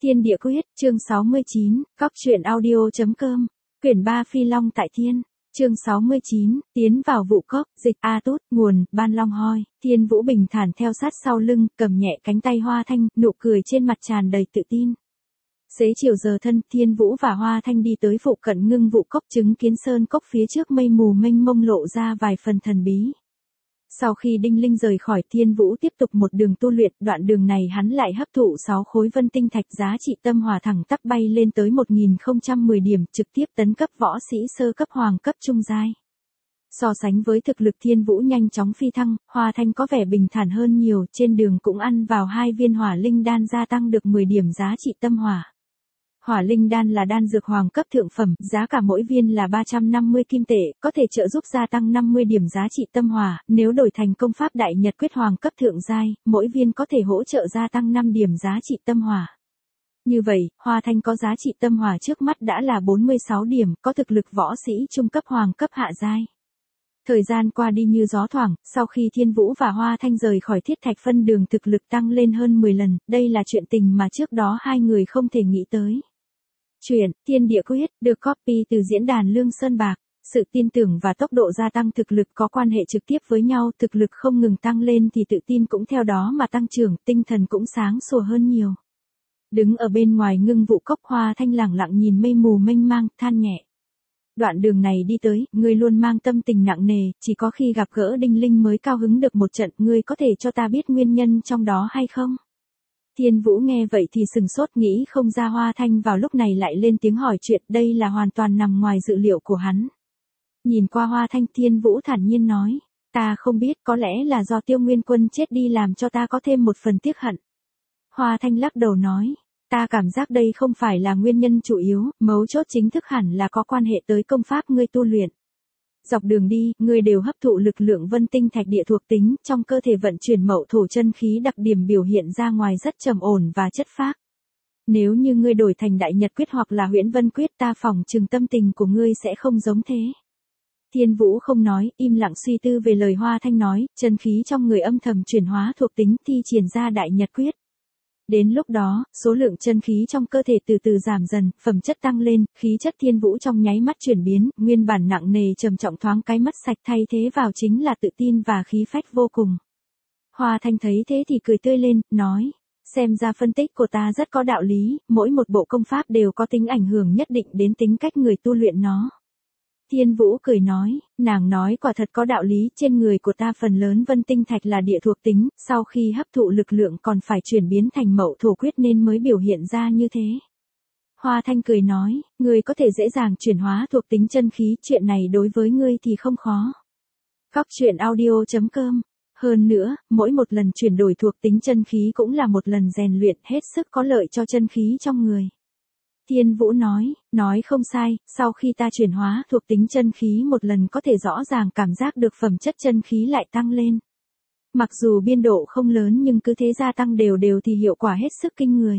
Thiên địa quyết, chương 69, cóc truyện audio.com, quyển 3 Phi Long tại Thiên, chương 69, tiến vào vụ cốc, dịch A Tút, nguồn, Ban Long Hoi, Thiên Vũ bình thản theo sát sau lưng, cầm nhẹ cánh tay Hoa Thanh, nụ cười trên mặt tràn đầy tự tin. Xế chiều giờ thân, Thiên Vũ và Hoa Thanh đi tới phụ cận ngưng vụ cốc, chứng kiến sơn cốc phía trước mây mù mênh mông lộ ra vài phần thần bí. Sau khi Đinh Linh rời khỏi, Thiên Vũ tiếp tục một đường tu luyện, đoạn đường này hắn lại hấp thụ 6 khối vân tinh thạch giá trị tâm hỏa thẳng tắp bay lên tới 1010 điểm, trực tiếp tấn cấp võ sĩ sơ cấp hoàng cấp trung giai. So sánh với thực lực Thiên Vũ nhanh chóng phi thăng, Hoa Thanh có vẻ bình thản hơn nhiều, trên đường cũng ăn vào 2 viên hỏa linh đan gia tăng được 10 điểm giá trị tâm hỏa. Hỏa linh đan là đan dược hoàng cấp thượng phẩm, giá cả mỗi viên là 350 kim tệ, có thể trợ giúp gia tăng 50 điểm giá trị tâm hỏa, nếu đổi thành công pháp đại nhật quyết hoàng cấp thượng giai, mỗi viên có thể hỗ trợ gia tăng 5 điểm giá trị tâm hỏa. Như vậy, Hoa Thanh có giá trị tâm hỏa trước mắt đã là 46 điểm, có thực lực võ sĩ trung cấp hoàng cấp hạ giai. Thời gian qua đi như gió thoảng, sau khi Thiên Vũ và Hoa Thanh rời khỏi Thiết Thạch Phân Đường, thực lực tăng lên hơn 10 lần, đây là chuyện tình mà trước đó hai người không thể nghĩ tới. Truyện Thiên Địa Quyết được copy từ diễn đàn Lương Sơn Bạc. Sự tin tưởng và tốc độ gia tăng thực lực có quan hệ trực tiếp với nhau, thực lực không ngừng tăng lên thì tự tin cũng theo đó mà tăng trưởng, tinh thần cũng sáng sủa hơn nhiều. Đứng ở bên ngoài ngưng vụ cốc, Hoa Thanh lẳng lặng nhìn mây mù mênh mang, than nhẹ. Đoạn đường này đi tới, ngươi luôn mang tâm tình nặng nề, chỉ có khi gặp gỡ Đinh Linh mới cao hứng được một trận, ngươi có thể cho ta biết nguyên nhân trong đó hay không? Thiên Vũ nghe vậy thì sừng sốt, nghĩ không ra Hoa Thanh vào lúc này lại lên tiếng hỏi chuyện, đây là hoàn toàn nằm ngoài dự liệu của hắn. Nhìn qua Hoa Thanh, Thiên Vũ thản nhiên nói, ta không biết, có lẽ là do Tiêu Nguyên Quân chết đi làm cho ta có thêm một phần tiếc hận. Hoa Thanh lắc đầu nói, ta cảm giác đây không phải là nguyên nhân chủ yếu, mấu chốt chính thức hẳn là có quan hệ tới công pháp ngươi tu luyện. Dọc đường đi, ngươi đều hấp thụ lực lượng vân tinh thạch địa thuộc tính, trong cơ thể vận chuyển mậu thổ chân khí, đặc điểm biểu hiện ra ngoài rất trầm ổn và chất phác. Nếu như ngươi đổi thành đại nhật quyết hoặc là huyễn vân quyết, ta phỏng chừng tâm tình của ngươi sẽ không giống thế. Thiên Vũ không nói, im lặng suy tư về lời Hoa Thanh nói, chân khí trong người âm thầm chuyển hóa thuộc tính, thi triển ra đại nhật quyết. Đến lúc đó, số lượng chân khí trong cơ thể từ từ giảm dần, phẩm chất tăng lên, khí chất Thiên Vũ trong nháy mắt chuyển biến, nguyên bản nặng nề trầm trọng thoáng cái mất sạch, thay thế vào chính là tự tin và khí phách vô cùng. Hoa Thanh thấy thế thì cười tươi lên, nói, xem ra phân tích của ta rất có đạo lý, mỗi một bộ công pháp đều có tính ảnh hưởng nhất định đến tính cách người tu luyện nó. Thiên Vũ cười nói, nàng nói quả thật có đạo lý, trên người của ta phần lớn vân tinh thạch là địa thuộc tính, sau khi hấp thụ lực lượng còn phải chuyển biến thành mậu thổ quyết nên mới biểu hiện ra như thế. Hoa Thanh cười nói, ngươi có thể dễ dàng chuyển hóa thuộc tính chân khí, chuyện này đối với ngươi thì không khó. Cóc truyện audio.com. Hơn nữa, mỗi một lần chuyển đổi thuộc tính chân khí cũng là một lần rèn luyện, hết sức có lợi cho chân khí trong người. Thiên Vũ nói không sai, sau khi ta chuyển hóa thuộc tính chân khí một lần có thể rõ ràng cảm giác được phẩm chất chân khí lại tăng lên. Mặc dù biên độ không lớn nhưng cứ thế gia tăng đều đều thì hiệu quả hết sức kinh người.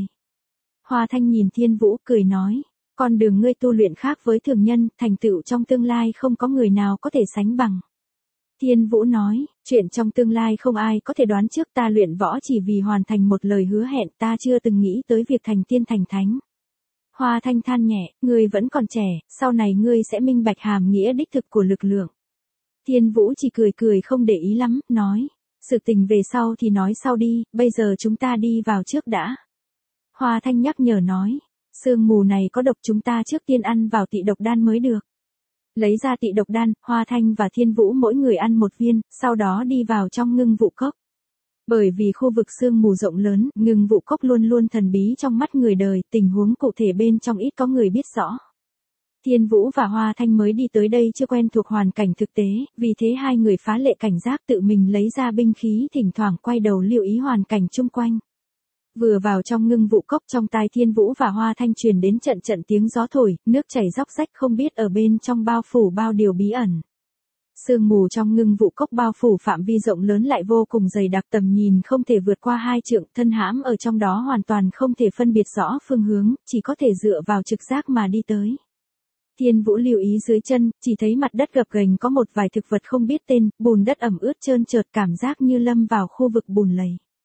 Hoa Thanh nhìn Thiên Vũ cười nói, con đường ngươi tu luyện khác với thường nhân, thành tựu trong tương lai không có người nào có thể sánh bằng. Thiên Vũ nói, chuyện trong tương lai không ai có thể đoán trước, ta luyện võ chỉ vì hoàn thành một lời hứa hẹn, ta chưa từng nghĩ tới việc thành tiên thành thánh. Hoa Thanh than nhẹ, ngươi vẫn còn trẻ, sau này ngươi sẽ minh bạch hàm nghĩa đích thực của lực lượng. Thiên Vũ chỉ cười không để ý lắm, nói, sự tình về sau thì nói sau đi, bây giờ chúng ta đi vào trước đã. Hoa Thanh nhắc nhở nói, sương mù này có độc, chúng ta trước tiên ăn vào tị độc đan mới được. Lấy ra tị độc đan, Hoa Thanh và Thiên Vũ mỗi người ăn một viên, sau đó đi vào trong ngưng vụ cốc. Bởi vì khu vực sương mù rộng lớn, ngưng vụ cốc luôn luôn thần bí trong mắt người đời, tình huống cụ thể bên trong ít có người biết rõ. Thiên Vũ và Hoa Thanh mới đi tới đây chưa quen thuộc hoàn cảnh thực tế, vì thế hai người phá lệ cảnh giác, tự mình lấy ra binh khí, thỉnh thoảng quay đầu lưu ý hoàn cảnh chung quanh. Vừa vào trong ngưng vụ cốc, trong tai Thiên Vũ và Hoa Thanh truyền đến trận trận tiếng gió thổi, nước chảy róc rách, không biết ở bên trong bao phủ bao điều bí ẩn. Sương mù trong ngưng vụ cốc bao phủ phạm vi rộng lớn lại vô cùng dày đặc, tầm nhìn không thể vượt qua 2 trượng, thân hãm ở trong đó hoàn toàn không thể phân biệt rõ phương hướng, chỉ có thể dựa vào trực giác mà đi tới. Thiên Vũ lưu ý dưới chân, chỉ thấy mặt đất gập ghềnh có một vài thực vật không biết tên, bùn đất ẩm ướt trơn trượt, cảm giác như lâm vào khu vực bùn lầy.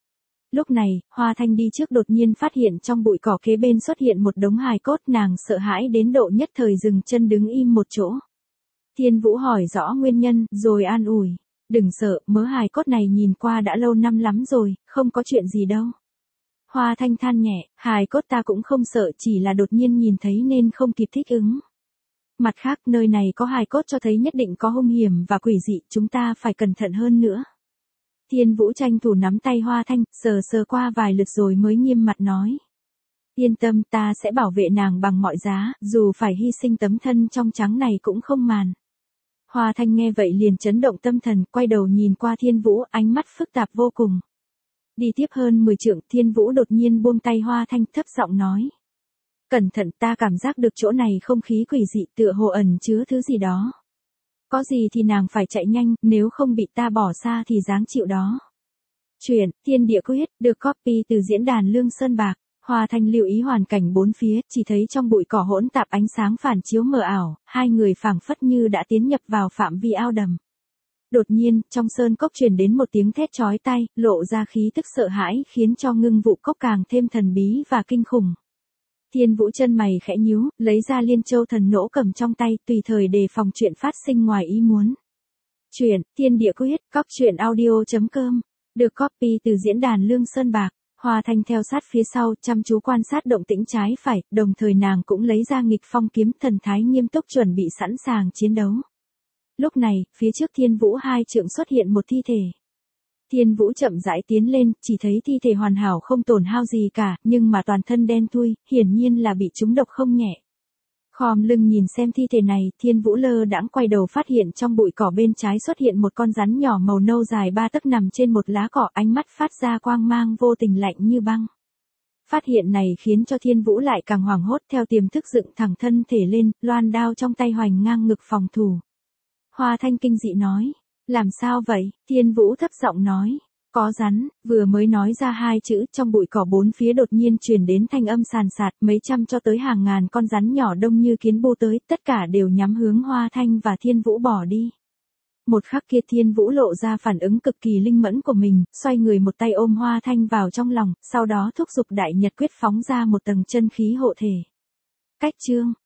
Lúc này, Hoa Thanh đi trước đột nhiên phát hiện trong bụi cỏ kế bên xuất hiện một đống hài cốt, nàng sợ hãi đến độ nhất thời dừng chân đứng im một chỗ. Thiên Vũ hỏi rõ nguyên nhân, rồi an ủi. Đừng sợ, mớ hài cốt này nhìn qua đã lâu năm lắm rồi, không có chuyện gì đâu. Hoa Thanh than nhẹ, hài cốt ta cũng không sợ, chỉ là đột nhiên nhìn thấy nên không kịp thích ứng. Mặt khác, nơi này có hài cốt cho thấy nhất định có hung hiểm và quỷ dị, chúng ta phải cẩn thận hơn nữa. Thiên Vũ tranh thủ nắm tay Hoa Thanh, sờ sờ qua vài lượt rồi mới nghiêm mặt nói. Yên tâm, ta sẽ bảo vệ nàng bằng mọi giá, dù phải hy sinh tấm thân trong trắng này cũng không màn. Hoa Thanh nghe vậy liền chấn động tâm thần, quay đầu nhìn qua Thiên Vũ, ánh mắt phức tạp vô cùng. Đi tiếp hơn 10 trượng, Thiên Vũ đột nhiên buông tay Hoa Thanh, thấp giọng nói. Cẩn thận, ta cảm giác được chỗ này không khí quỷ dị, tựa hồ ẩn chứa thứ gì đó. Có gì thì nàng phải chạy nhanh, nếu không bị ta bỏ xa thì dáng chịu đó. Truyện Thiên Địa Quyết được copy từ diễn đàn Lương Sơn Bạc. Hoa Thanh lưu ý hoàn cảnh bốn phía, chỉ thấy trong bụi cỏ hỗn tạp ánh sáng phản chiếu mờ ảo, hai người phảng phất như đã tiến nhập vào phạm vi ao đầm. Đột nhiên, trong sơn cốc truyền đến một tiếng thét chói tai, lộ ra khí tức sợ hãi, khiến cho Ngưng Vũ Cốc càng thêm thần bí và kinh khủng. Thiên Vũ chân mày khẽ nhíu, lấy ra Liên Châu Thần Nỗ cầm trong tay, tùy thời đề phòng chuyện phát sinh ngoài ý muốn. Truyện Thiên Địa Quyết, coptruyện.audio.com, được copy từ diễn đàn Lương Sơn Bạc. Hoa Thanh theo sát phía sau, chăm chú quan sát động tĩnh trái phải, đồng thời nàng cũng lấy ra Nghịch Phong kiếm, thần thái nghiêm túc chuẩn bị sẵn sàng chiến đấu. Lúc này, phía trước Thiên Vũ 2 trượng xuất hiện một thi thể. Thiên Vũ chậm rãi tiến lên, chỉ thấy thi thể hoàn hảo không tổn hao gì cả, nhưng mà toàn thân đen thui, hiển nhiên là bị trúng độc không nhẹ. Khom lưng nhìn xem thi thể này, Thiên Vũ lơ đãng quay đầu phát hiện trong bụi cỏ bên trái xuất hiện một con rắn nhỏ màu nâu dài 3 tấc nằm trên một lá cỏ, ánh mắt phát ra quang mang vô tình lạnh như băng. Phát hiện này khiến cho Thiên Vũ lại càng hoảng hốt, theo tiềm thức dựng thẳng thân thể lên, loan đao trong tay hoành ngang ngực phòng thủ. Hoa Thanh kinh dị nói, làm sao vậy? Thiên Vũ thấp giọng nói, có rắn. Vừa mới nói ra 2 chữ, trong bụi cỏ bốn phía đột nhiên truyền đến thanh âm sàn sạt, mấy trăm cho tới hàng ngàn con rắn nhỏ đông như kiến bu tới, tất cả đều nhắm hướng Hoa Thanh và Thiên Vũ bỏ đi. Một khắc kia Thiên Vũ lộ ra phản ứng cực kỳ linh mẫn của mình, xoay người một tay ôm Hoa Thanh vào trong lòng, sau đó thúc giục Đại Nhật Quyết phóng ra một tầng chân khí hộ thể. Cách chương